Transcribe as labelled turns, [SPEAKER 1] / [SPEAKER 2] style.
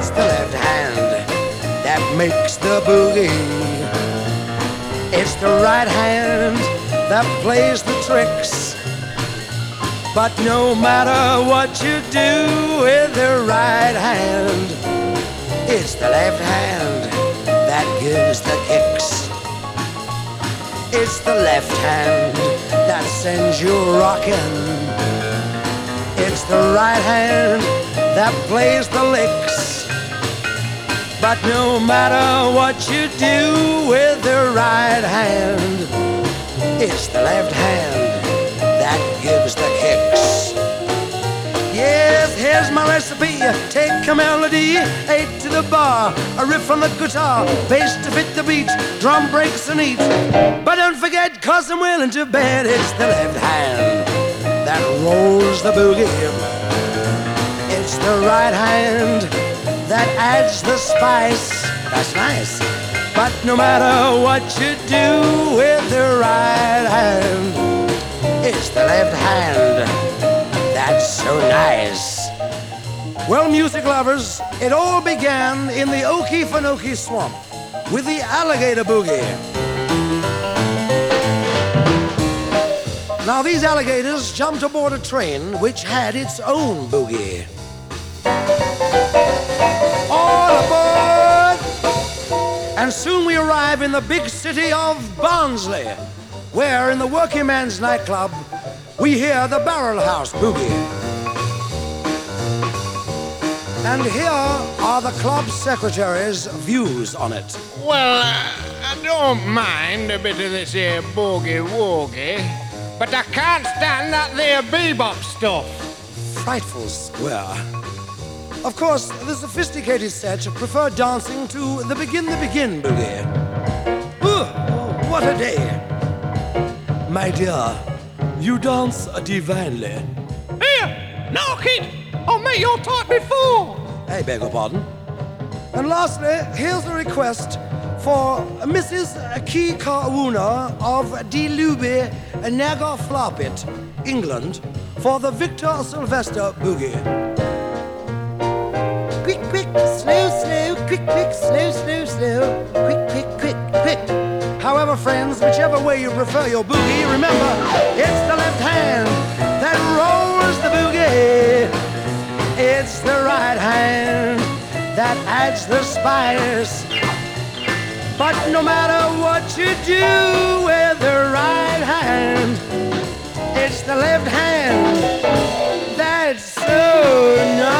[SPEAKER 1] It's the left hand that makes the boogie. It's the right hand that plays the tricks. But no matter what you do with the right hand, it's the left hand that gives the kicks. It's the left hand that sends you rocking. It's the right hand that plays the licks. But no matter what you do with the right hand, it's the left hand that gives the kicks. Yes, here's my recipe. Take a melody, 8 to the bar, a riff on the guitar, bass to fit the beat, drum breaks and eat. But don't forget, 'cause I'm willing to bet it's the left hand that rolls the boogie. It's the right hand that adds the spice. That's nice. But no matter what you do with the right hand, it's the left hand that's so nice. Well, music lovers, it all began in the Okefenokee Swamp with the alligator boogie. Now, these alligators jumped aboard a train which had its own boogie. All aboard! And soon we arrive in the big city of Barnsley, where in the working man's nightclub we hear the Barrel House boogie. And here are the club secretary's views on it.
[SPEAKER 2] Well, I don't mind a bit of this here boogie-woogie, but I can't stand that there bebop stuff.
[SPEAKER 1] Frightful square. Of course, the sophisticated set prefer dancing to the Begin boogie. Ooh, what a day. My dear, you dance divinely.
[SPEAKER 2] Here, no, kid. I'll make your type before.
[SPEAKER 1] I beg your pardon. And lastly, here's a request for Mrs. Key Karwuna of Deluby, Nagaflopit, England, for the Victor Sylvester boogie. Quick, quick, slow, slow, quick, quick, slow, slow, slow, quick, quick, quick, quick. However, friends, whichever way you prefer your boogie, remember, it's the left hand that rolls the boogie. It's the right hand that adds the spice. But no matter what you do with the right hand, it's the left hand that's so nice.